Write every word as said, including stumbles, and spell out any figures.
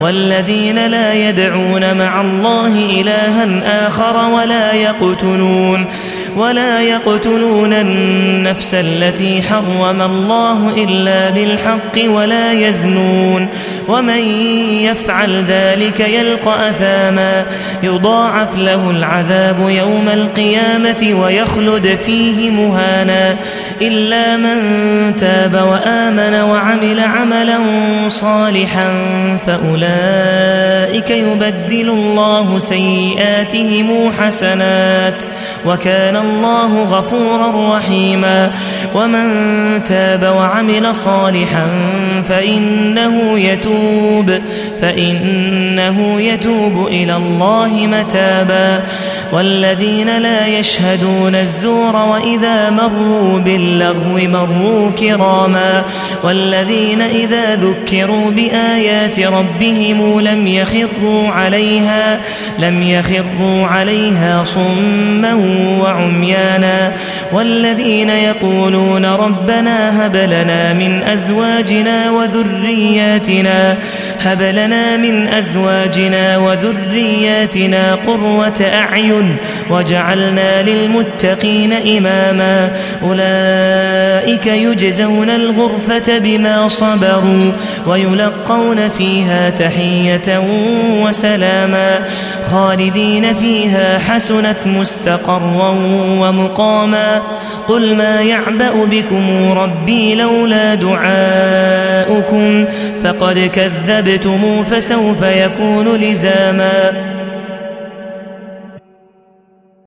والذين لا يدعون مع الله إلها آخر ولا يقتلون ولا يقتلون النفس التي حرم الله إلا بالحق ولا يزنون ومن يفعل ذلك يلقى أثاما يضاعف له العذاب يوم القيامة ويخلد فيه مهانا إلا من تاب وآمن وعمل عملا صالحا فأولئك يبدل الله سيئاتهم حسنات وكان الله غفورا رحيما ومن تاب وعمل صالحا فإنه يتوب فإنه يتوب إلى الله متابا والذين لا يشهدون الزور وإذا مروا باللغو مروا كراما والذين إذا ذكروا بآيات ربهم لم يخروا عليها لم يخروا عليها صما وعميانا والذين يقولون ربنا هب لنا من أزواجنا وذرياتنا هب لنا من أزواجنا وذرياتنا قرة أعين وجعلنا للمتقين إماما أولئك يجزون الغرفة بما صبروا ويلقون فيها تحية وسلاما خالدين فيها حسنت مستقرا ومقاما قل ما يعبأ بكم ربي لولا دعاؤكم فقد كذبتم فسوف يكون لزاما